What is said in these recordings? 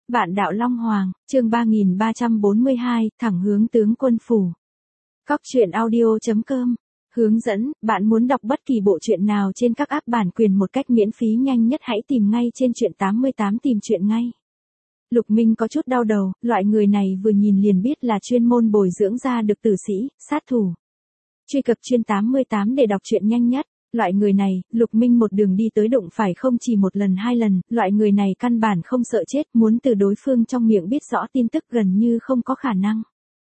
Vạn đạo Long Hoàng, chương 3342, thẳng hướng tướng quân phủ. Cóc truyện audio.com. Hướng dẫn, bạn muốn đọc bất kỳ bộ truyện nào trên các app bản quyền một cách miễn phí nhanh nhất hãy tìm ngay trên truyện 88 tìm truyện ngay. Lục Minh có chút đau đầu, loại người này vừa nhìn liền biết là chuyên môn bồi dưỡng ra được tử sĩ, sát thủ. Truy cập truyện 88 để đọc truyện nhanh nhất. Loại người này, Lục Minh một đường đi tới đụng phải không chỉ một lần hai lần, loại người này căn bản không sợ chết, muốn từ đối phương trong miệng biết rõ tin tức gần như không có khả năng.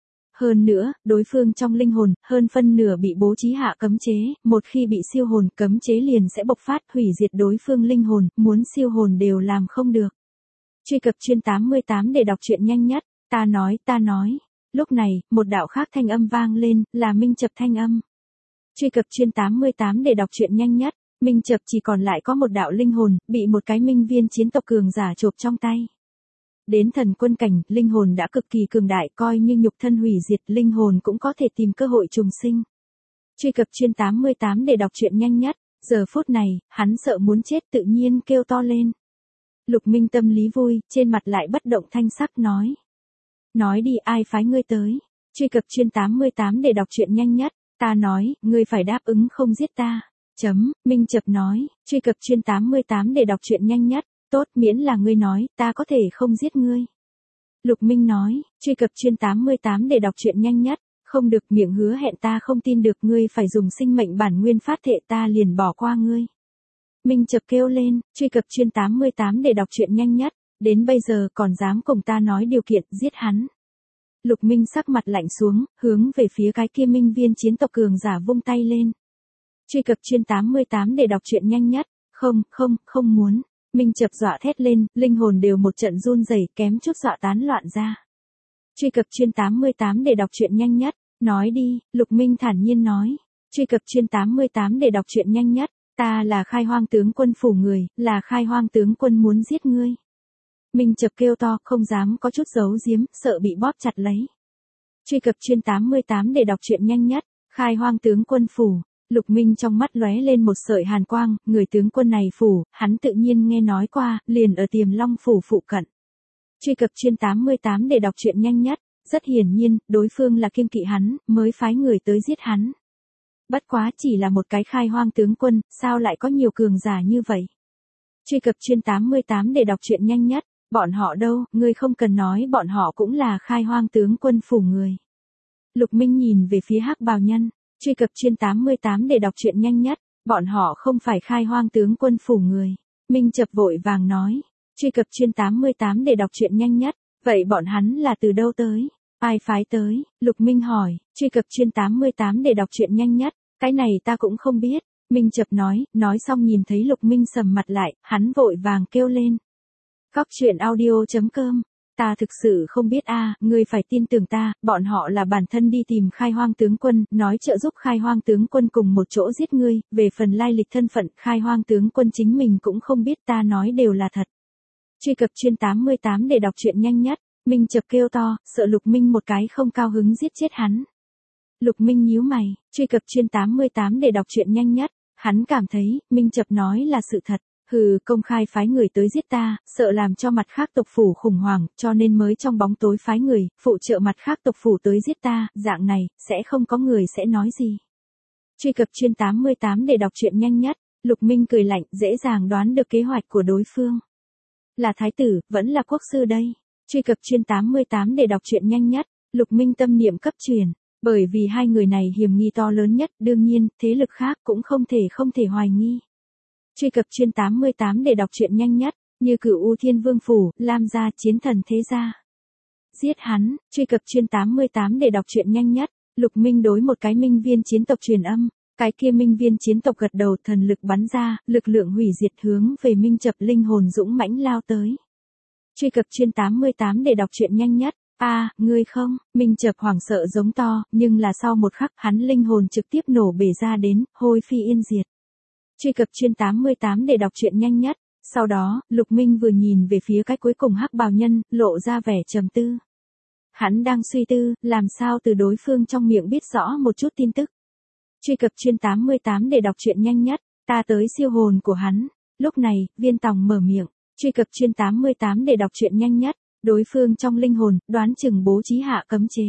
Hơn nữa, đối phương trong linh hồn, hơn phân nửa bị bố trí hạ cấm chế, một khi bị siêu hồn, cấm chế liền sẽ bộc phát, hủy diệt đối phương linh hồn, muốn siêu hồn đều làm không được. Truy cập truyện 88 để đọc truyện nhanh nhất, ta nói. Lúc này, một đạo khác thanh âm vang lên, là Minh Chập thanh âm. Truy cập truyện 88 để đọc truyện nhanh nhất, Minh Chập chỉ còn lại có một đạo linh hồn, bị một cái minh viên chiến tộc cường giả chộp trong tay. Đến thần quân cảnh, linh hồn đã cực kỳ cường đại, coi như nhục thân hủy diệt, linh hồn cũng có thể tìm cơ hội trùng sinh. Truy cập truyện 88 để đọc truyện nhanh nhất, giờ phút này, hắn sợ muốn chết tự nhiên kêu to lên. Lục Minh tâm lý vui, trên mặt lại bất động thanh sắc nói. Nói đi, ai phái ngươi tới? Truy cập truyện 88 để đọc truyện nhanh nhất. Ta nói, ngươi phải đáp ứng không giết ta. Minh Chập nói, truy cập truyện 88 để đọc truyện nhanh nhất, tốt miễn là ngươi nói, ta có thể không giết ngươi. Lục Minh nói, truy cập truyện 88 để đọc truyện nhanh nhất, không được miệng hứa hẹn ta không tin được ngươi phải dùng sinh mệnh bản nguyên phát thệ ta liền bỏ qua ngươi. Minh Chập kêu lên, truy cập truyện 88 để đọc truyện nhanh nhất, đến bây giờ còn dám cùng ta nói điều kiện giết hắn. Lục Minh sắc mặt lạnh xuống, hướng về phía cái kia minh viên chiến tộc cường giả vung tay lên. Truy cập truyện 88 để đọc truyện nhanh nhất, không muốn. Minh Chập dọa thét lên, linh hồn đều một trận run rẩy kém chút dọa tán loạn ra. Truy cập truyện 88 để đọc truyện nhanh nhất, nói đi, Lục Minh thản nhiên nói. Truy cập truyện 88 để đọc truyện nhanh nhất, ta là Khai Hoang tướng quân phủ người, là Khai Hoang tướng quân muốn giết ngươi. Minh Chập kêu to, không dám có chút giấu giếm, sợ bị bóp chặt lấy. Truy cập truyện 88 để đọc truyện nhanh nhất, Khai Hoang tướng quân phủ. Lục Minh trong mắt lóe lên một sợi hàn quang, người tướng quân này phủ, hắn tự nhiên nghe nói qua, liền ở Tiềm Long phủ phụ cận. Truy cập truyện 88 để đọc truyện nhanh nhất, rất hiển nhiên, đối phương là kiêng kỵ hắn, mới phái người tới giết hắn. Bất quá chỉ là một cái Khai Hoang tướng quân, sao lại có nhiều cường giả như vậy? Truy cập truyện 88 để đọc truyện nhanh nhất. Bọn họ đâu, ngươi không cần nói bọn họ cũng là Khai Hoang tướng quân phủ người. Lục Minh nhìn về phía Hắc Bào Nhân, truy cập truyện 88 để đọc truyện nhanh nhất, bọn họ không phải Khai Hoang tướng quân phủ người. Minh Chập vội vàng nói, truy cập truyện 88 để đọc truyện nhanh nhất, vậy bọn hắn là từ đâu tới? Ai phái tới? Lục Minh hỏi, truy cập truyện 88 để đọc truyện nhanh nhất, cái này ta cũng không biết. Minh Chập nói xong nhìn thấy Lục Minh sầm mặt lại, hắn vội vàng kêu lên. Cóc truyện audio.com. Ta thực sự không biết ngươi phải tin tưởng ta, bọn họ là bản thân đi tìm Khai Hoang tướng quân, nói trợ giúp Khai Hoang tướng quân cùng một chỗ giết ngươi, về phần lai lịch thân phận Khai Hoang tướng quân chính mình cũng không biết, ta nói đều là thật. Truy cập truyện 88 để đọc truyện nhanh nhất, Minh Chập kêu to, sợ Lục Minh một cái không cao hứng giết chết hắn. Lục Minh nhíu mày, truy cập truyện 88 để đọc truyện nhanh nhất, hắn cảm thấy, Minh Chập nói là sự thật. Công khai phái người tới giết ta, sợ làm cho mặt khác tộc phủ khủng hoảng, cho nên mới trong bóng tối phái người, phụ trợ mặt khác tộc phủ tới giết ta, dạng này, sẽ không có người sẽ nói gì. Truy cập truyện 88 để đọc truyện nhanh nhất, Lục Minh cười lạnh, dễ dàng đoán được kế hoạch của đối phương. Là thái tử, vẫn là quốc sư đây. Truy cập truyện 88 để đọc truyện nhanh nhất, Lục Minh tâm niệm cấp truyền, bởi vì hai người này hiểm nghi to lớn nhất, đương nhiên, thế lực khác cũng không thể hoài nghi. Truy cập truyện 88 để đọc truyện nhanh nhất, Như Cửu U Thiên Vương phủ, Lam gia, Chiến Thần thế gia. Giết hắn, truy cập truyện 88 để đọc truyện nhanh nhất, Lục Minh đối một cái minh viên chiến tộc truyền âm, cái kia minh viên chiến tộc gật đầu, thần lực bắn ra, lực lượng hủy diệt hướng về Minh Chập linh hồn dũng mãnh lao tới. Truy cập truyện 88 để đọc truyện nhanh nhất, ngươi không, Minh Chập hoảng sợ giống to, nhưng là sau một khắc hắn linh hồn trực tiếp nổ bể ra đến, hôi phi yên diệt. Truy cập truyện 88 để đọc truyện nhanh nhất, sau đó, Lục Minh vừa nhìn về phía cái cuối cùng Hắc Bào Nhân, lộ ra vẻ trầm tư. Hắn đang suy tư, làm sao từ đối phương trong miệng biết rõ một chút tin tức. Truy cập truyện 88 để đọc truyện nhanh nhất, ta tới siêu hồn của hắn. Lúc này, Viên Tòng mở miệng, truy cập truyện 88 để đọc truyện nhanh nhất, Đối phương trong linh hồn, đoán chừng bố trí hạ cấm chế.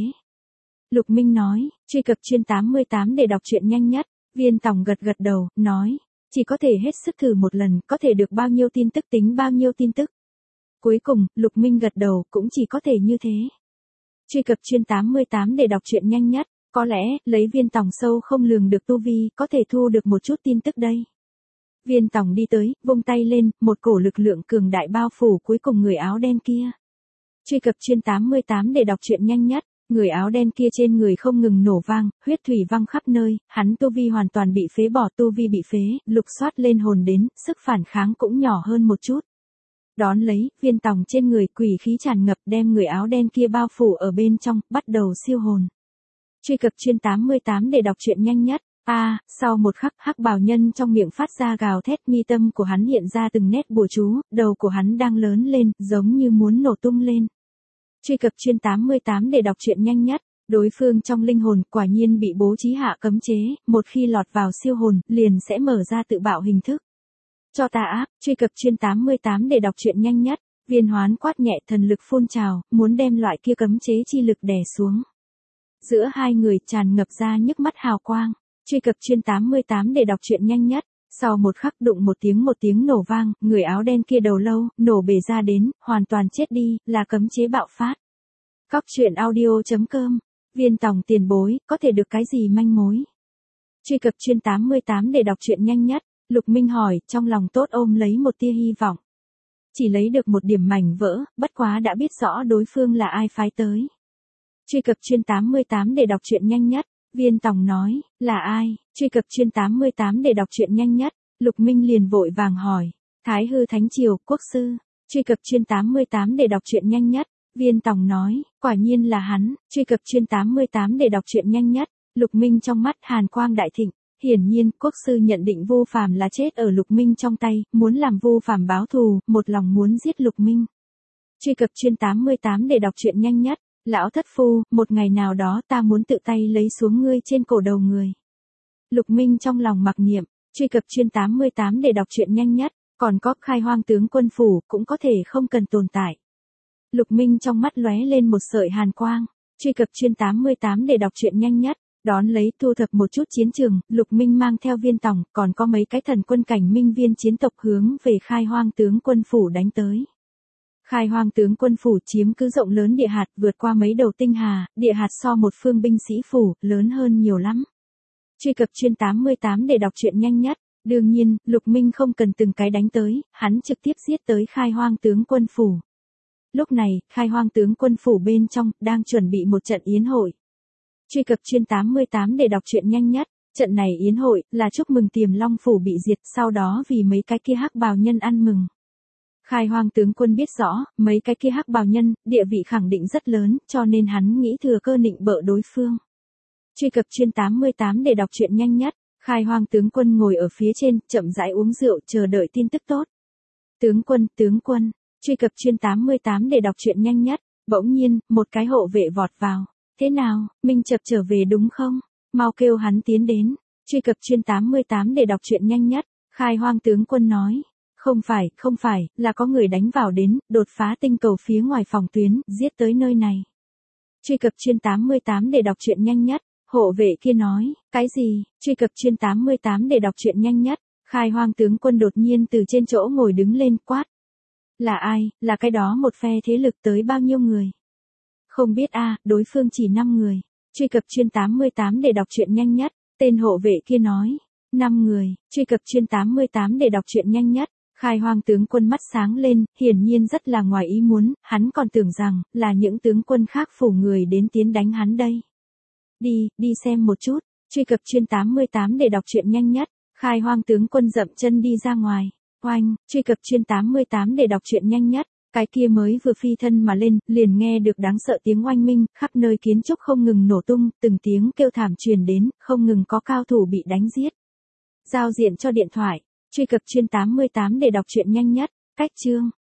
Lục Minh nói, truy cập chuyên 88 để đọc truyện nhanh nhất. Viên Tòng gật gật đầu, nói, chỉ có thể hết sức thử một lần, có thể được bao nhiêu tin tức tính bao nhiêu tin tức. Cuối cùng, Lục Minh gật đầu, cũng chỉ có thể như thế. Truy cập chuyên 88 để đọc truyện nhanh nhất, có lẽ, lấy Viên Tòng sâu không lường được tu vi, có thể thu được một chút tin tức đây. Viên Tòng đi tới, vung tay lên, một cổ lực lượng cường đại bao phủ cuối cùng người áo đen kia. Truy cập chuyên 88 để đọc truyện nhanh nhất. Người áo đen kia trên người không ngừng nổ vang, huyết thủy văng khắp nơi, hắn tu vi hoàn toàn bị phế bỏ, tu vi bị phế, lục soát lên hồn đến, sức phản kháng cũng nhỏ hơn một chút. Đón lấy, Viên Tòng trên người quỷ khí tràn ngập đem người áo đen kia bao phủ ở bên trong, bắt đầu siêu hồn. Truy cập chuyên 88 để đọc truyện nhanh nhất. Sau một khắc, hắc bào nhân trong miệng phát ra gào thét, mi tâm của hắn hiện ra từng nét bùa chú, đầu của hắn đang lớn lên, giống như muốn nổ tung lên. Truy cập chuyên 88 để đọc truyện nhanh nhất. Đối phương trong linh hồn quả nhiên bị bố trí hạ cấm chế, một khi lọt vào siêu hồn, liền sẽ mở ra tự bạo hình thức. Cho ta áp, truy cập chuyên 88 để đọc truyện nhanh nhất. Viên Hoán quát nhẹ, thần lực phun trào, muốn đem loại kia cấm chế chi lực đè xuống. Giữa hai người tràn ngập ra nhức mắt hào quang. Truy cập chuyên 88 để đọc truyện nhanh nhất. Sau một khắc đụng một tiếng nổ vang, người áo đen kia đầu lâu, nổ bể ra đến, hoàn toàn chết đi, là cấm chế bạo phát. Cóc truyện audio.com. Viên Tòng tiền bối, có thể được cái gì manh mối? Truy cập chuyên 88 để đọc truyện nhanh nhất. Lục Minh hỏi, trong lòng tốt ôm lấy một tia hy vọng. Chỉ lấy được một điểm mảnh vỡ, bất quá đã biết rõ đối phương là ai phái tới. Truy cập chuyên 88 để đọc truyện nhanh nhất. Viên Tòng nói, là ai? Truy cập chuyên 88 để đọc truyện nhanh nhất. Lục Minh liền vội vàng hỏi, Thái Hư Thánh Triều, quốc sư. Truy cập chuyên 88 để đọc truyện nhanh nhất. Viên Tòng nói, quả nhiên là hắn. Truy cập chuyên 88 để đọc truyện nhanh nhất. Lục Minh trong mắt hàn quang đại thịnh. Hiển nhiên, quốc sư nhận định Vu Phàm là chết ở Lục Minh trong tay, muốn làm Vu Phàm báo thù, một lòng muốn giết Lục Minh. Truy cập chuyên 88 để đọc truyện nhanh nhất. Lão thất phu, một ngày nào đó ta muốn tự tay lấy xuống ngươi trên cổ đầu người. Lục Minh trong lòng mặc niệm. Truy cập chuyên 88 để đọc truyện nhanh nhất. Còn có Khai Hoang tướng quân phủ, cũng có thể không cần tồn tại. Lục Minh trong mắt lóe lên một sợi hàn quang. Truy cập chuyên 88 để đọc truyện nhanh nhất. Đón lấy thu thập một chút chiến trường, Lục Minh mang theo Viên Tòng, còn có mấy cái thần quân cảnh minh viên chiến tộc hướng về Khai Hoang tướng quân phủ đánh tới. Khai Hoang tướng quân phủ chiếm cứ rộng lớn địa hạt, vượt qua mấy đầu tinh hà, địa hạt so một phương binh sĩ phủ, lớn hơn nhiều lắm. Truy cập chuyên 88 để đọc truyện nhanh nhất. Đương nhiên, Lục Minh không cần từng cái đánh tới, hắn trực tiếp giết tới Khai Hoang tướng quân phủ. Lúc này, Khai Hoang tướng quân phủ bên trong, đang chuẩn bị một trận yến hội. Truy cập chuyên 88 để đọc truyện nhanh nhất. Trận này yến hội, là chúc mừng Tiềm Long phủ bị diệt, sau đó vì mấy cái kia hắc bào nhân ăn mừng. Khai Hoang tướng quân biết rõ, mấy cái kia hắc bào nhân, địa vị khẳng định rất lớn, cho nên hắn nghĩ thừa cơ nịnh bợ đối phương. Truy cập chuyên 88 để đọc truyện nhanh nhất. Khai Hoang tướng quân ngồi ở phía trên, chậm rãi uống rượu, chờ đợi tin tức tốt. Tướng quân. Truy cập chuyên 88 để đọc truyện nhanh nhất. Bỗng nhiên, một cái hộ vệ vọt vào. Thế nào, Minh Chập trở về đúng không? Mau kêu hắn tiến đến. Truy cập chuyên 88 để đọc truyện nhanh nhất. Khai Hoang tướng quân nói. Không phải, là có người đánh vào đến, đột phá tinh cầu phía ngoài phòng tuyến, giết tới nơi này. Truy cập chuyên 88 để đọc truyện nhanh nhất. Hộ vệ kia nói, cái gì? Truy cập chuyên 88 để đọc truyện nhanh nhất. Khai Hoang tướng quân đột nhiên từ trên chỗ ngồi đứng lên quát. Là ai, là cái đó một phe thế lực tới bao nhiêu người? Không biết đối phương chỉ 5 người. Truy cập chuyên 88 để đọc truyện nhanh nhất. Tên hộ vệ kia nói, 5 người. Truy cập chuyên 88 để đọc truyện nhanh nhất. Khai Hoang tướng quân mắt sáng lên, hiển nhiên rất là ngoài ý muốn, hắn còn tưởng rằng, là những tướng quân khác phủ người đến tiến đánh hắn đây. Đi xem một chút. Truy cập chuyên 88 để đọc truyện nhanh nhất. Khai Hoang tướng quân dậm chân đi ra ngoài. Oanh, truy cập chuyên 88 để đọc truyện nhanh nhất. Cái kia mới vừa phi thân mà lên, liền nghe được đáng sợ tiếng oanh minh, khắp nơi kiến trúc không ngừng nổ tung, từng tiếng kêu thảm truyền đến, không ngừng có cao thủ bị đánh giết. Giao diện cho điện thoại. Truy cập chuyên 88 để đọc truyện nhanh nhất. Cách chương.